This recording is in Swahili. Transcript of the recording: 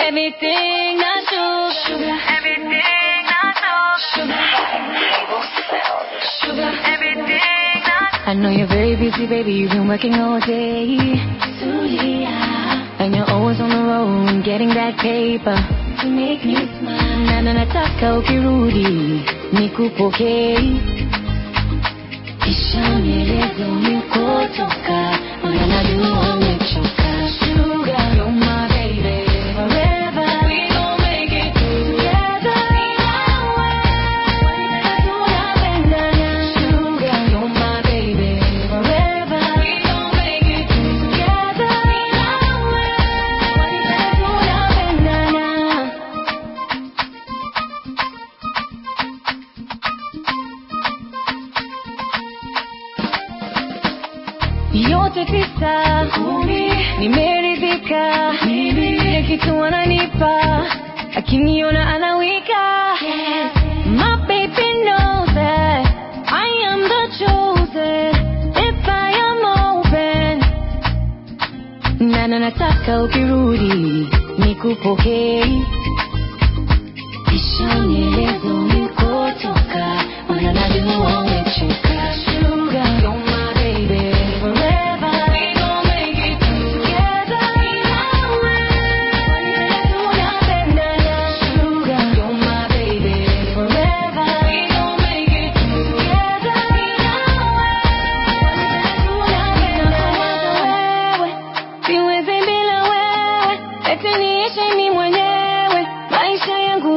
Everything I sugar. Everything I sugar. Sugar. Everything I know you're very busy, baby. You've been working all day. And you're always on the road getting that paper to make me smile. Na nataka ukirudi nikupokee, kisha nieleze ulikotoka, maana najua umechoka. Sugar, you're my baby, forever we gon' make it together. Tunapendana. Sugar, you're my baby, forever we gon' make it together. Tunapendana. Yote tisa kumi nimeridhika, kile kitu ananipa akiniona anawika. My baby knows that I am the chosen if I am open. Na nataka ukirudi nikupokee, kisha nieleze ulikotoka, maana najua umechoka. Sugar, you're my baby, forever we gon' make it together. Tunapendana. Sugar, you're my baby, forever we gon' make it together. Tunapendana. Siwezi bila wewe, eti niishi mimi mwenyewe, maisha yangu